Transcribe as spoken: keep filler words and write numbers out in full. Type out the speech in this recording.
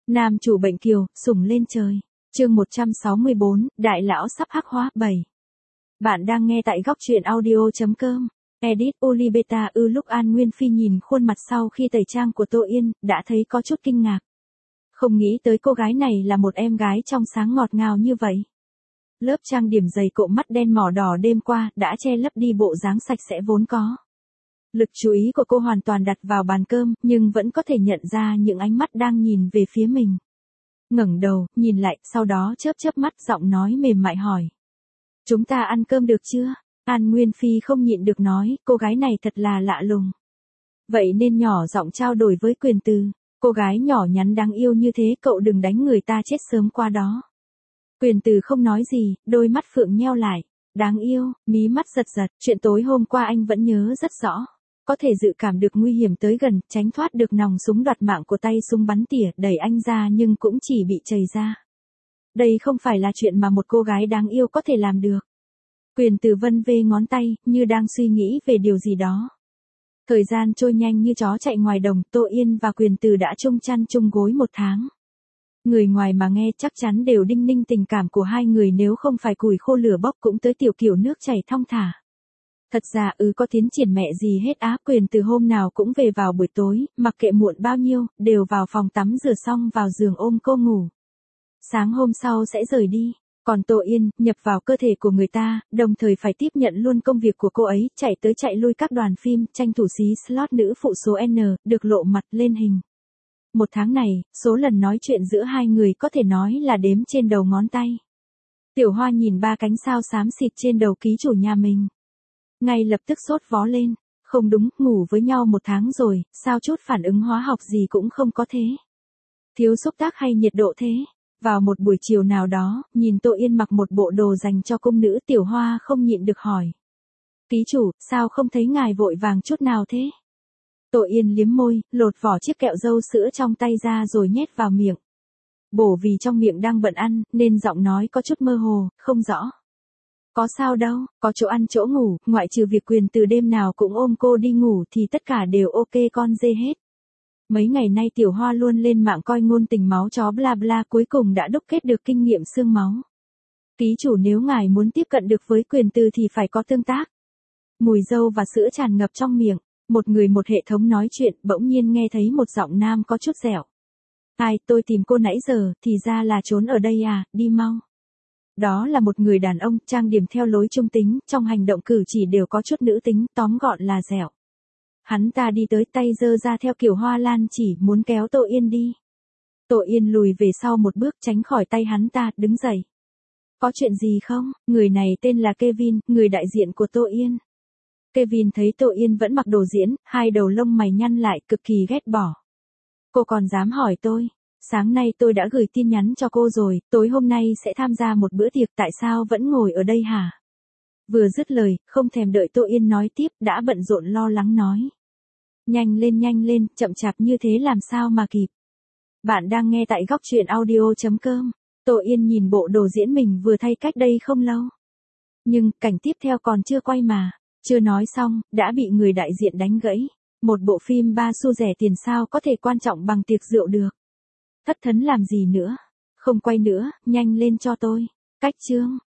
Nam chủ bệnh kiều, sủng lên trời. Chương một trăm sáu mươi bốn, đại lão sắp hắc hóa bảy. Bạn đang nghe tại góc truyện audio chấm com. Edit Oliveta ư lúc An Nguyên Phi nhìn khuôn mặt sau khi tẩy trang của Tô Yên, đã thấy có chút kinh ngạc. Không nghĩ tới cô gái này là một em gái trong sáng ngọt ngào như vậy. Lớp trang điểm dày cộm mắt đen mỏ đỏ đêm qua đã che lấp đi bộ dáng sạch sẽ vốn có. Lực chú ý của cô hoàn toàn đặt vào bàn cơm, nhưng vẫn có thể nhận ra những ánh mắt đang nhìn về phía mình. Ngẩng đầu, nhìn lại, sau đó chớp chớp mắt, giọng nói mềm mại hỏi. Chúng ta ăn cơm được chưa? An Nguyên Phi không nhịn được nói, cô gái này thật là lạ lùng. Vậy nên nhỏ giọng trao đổi với Quyền Từ. Cô gái nhỏ nhắn đáng yêu như thế, cậu đừng đánh người ta chết sớm qua đó. Quyền Từ không nói gì, đôi mắt phượng nheo lại. Đáng yêu, mí mắt giật giật, chuyện tối hôm qua anh vẫn nhớ rất rõ. Có thể dự cảm được nguy hiểm tới gần, tránh thoát được nòng súng đoạt mạng của tay súng bắn tỉa, đẩy anh ra nhưng cũng chỉ bị chầy ra. Đây không phải là chuyện mà một cô gái đáng yêu có thể làm được. Quyền Từ vân vê ngón tay, như đang suy nghĩ về điều gì đó. Thời gian trôi nhanh như chó chạy ngoài đồng, Tô Yên và Quyền Từ đã chung chăn chung gối một tháng. Người ngoài mà nghe chắc chắn đều đinh ninh tình cảm của hai người, nếu không phải củi khô lửa bốc cũng tới tiểu kiểu nước chảy thong thả. Thật ra ừ có tiến triển mẹ gì hết á. Quyền Từ hôm nào cũng về vào buổi tối, mặc kệ muộn bao nhiêu, đều vào phòng tắm rửa xong vào giường ôm cô ngủ. Sáng hôm sau sẽ rời đi. Còn Tô Yên, nhập vào cơ thể của người ta, đồng thời phải tiếp nhận luôn công việc của cô ấy, chạy tới chạy lui các đoàn phim, tranh thủ xí slot nữ phụ số N, được lộ mặt lên hình. Một tháng này, số lần nói chuyện giữa hai người có thể nói là đếm trên đầu ngón tay. Tiểu Hoa nhìn ba cánh sao xám xịt trên đầu ký chủ nhà mình. Ngay lập tức sốt vó lên. Không đúng, ngủ với nhau một tháng rồi, sao chút phản ứng hóa học gì cũng không có thế. Thiếu xúc tác hay nhiệt độ thế? Vào một buổi chiều nào đó, nhìn Tô Yên mặc một bộ đồ dành cho cung nữ, Tiểu Hoa không nhịn được hỏi. Ký chủ, sao không thấy ngài vội vàng chút nào thế? Tô Yên liếm môi, lột vỏ chiếc kẹo dâu sữa trong tay ra rồi nhét vào miệng. Bổ vì trong miệng đang bận ăn, nên giọng nói có chút mơ hồ, không rõ. Có sao đâu, có chỗ ăn chỗ ngủ, ngoại trừ việc Quyền Từ đêm nào cũng ôm cô đi ngủ thì tất cả đều ok con dê hết. Mấy ngày nay Tiểu Hoa luôn lên mạng coi ngôn tình máu chó bla bla, cuối cùng đã đúc kết được kinh nghiệm xương máu. Ký chủ, nếu ngài muốn tiếp cận được với Quyền Từ thì phải có tương tác. Mùi dâu và sữa tràn ngập trong miệng, một người một hệ thống nói chuyện, bỗng nhiên nghe thấy một giọng nam có chút dẻo. Ai, tôi tìm cô nãy giờ, thì ra là trốn ở đây à, đi mau. Đó là một người đàn ông, trang điểm theo lối trung tính, trong hành động cử chỉ đều có chút nữ tính, tóm gọn là dẻo. Hắn ta đi tới, tay giơ ra theo kiểu hoa lan chỉ, muốn kéo Tô Yên đi. Tô Yên lùi về sau một bước, tránh khỏi tay hắn ta, đứng dậy. Có chuyện gì không? Người này tên là Kevin, người đại diện của Tô Yên. Kevin thấy Tô Yên vẫn mặc đồ diễn, hai đầu lông mày nhăn lại, cực kỳ ghét bỏ. Cô còn dám hỏi tôi? Sáng nay tôi đã gửi tin nhắn cho cô rồi, tối hôm nay sẽ tham gia một bữa tiệc, tại sao vẫn ngồi ở đây hả? Vừa dứt lời, không thèm đợi Tô Yên nói tiếp, đã bận rộn lo lắng nói. Nhanh lên nhanh lên, chậm chạp như thế làm sao mà kịp. Bạn đang nghe tại góc truyện audio chấm com. Tô Yên nhìn bộ đồ diễn mình vừa thay cách đây không lâu. Nhưng, cảnh tiếp theo còn chưa quay mà. Chưa nói xong, đã bị người đại diện đánh gãy. Một bộ phim ba xu rẻ tiền sao có thể quan trọng bằng tiệc rượu được. Thất thấn làm gì nữa? Không quay nữa, nhanh lên cho tôi. Cách chương.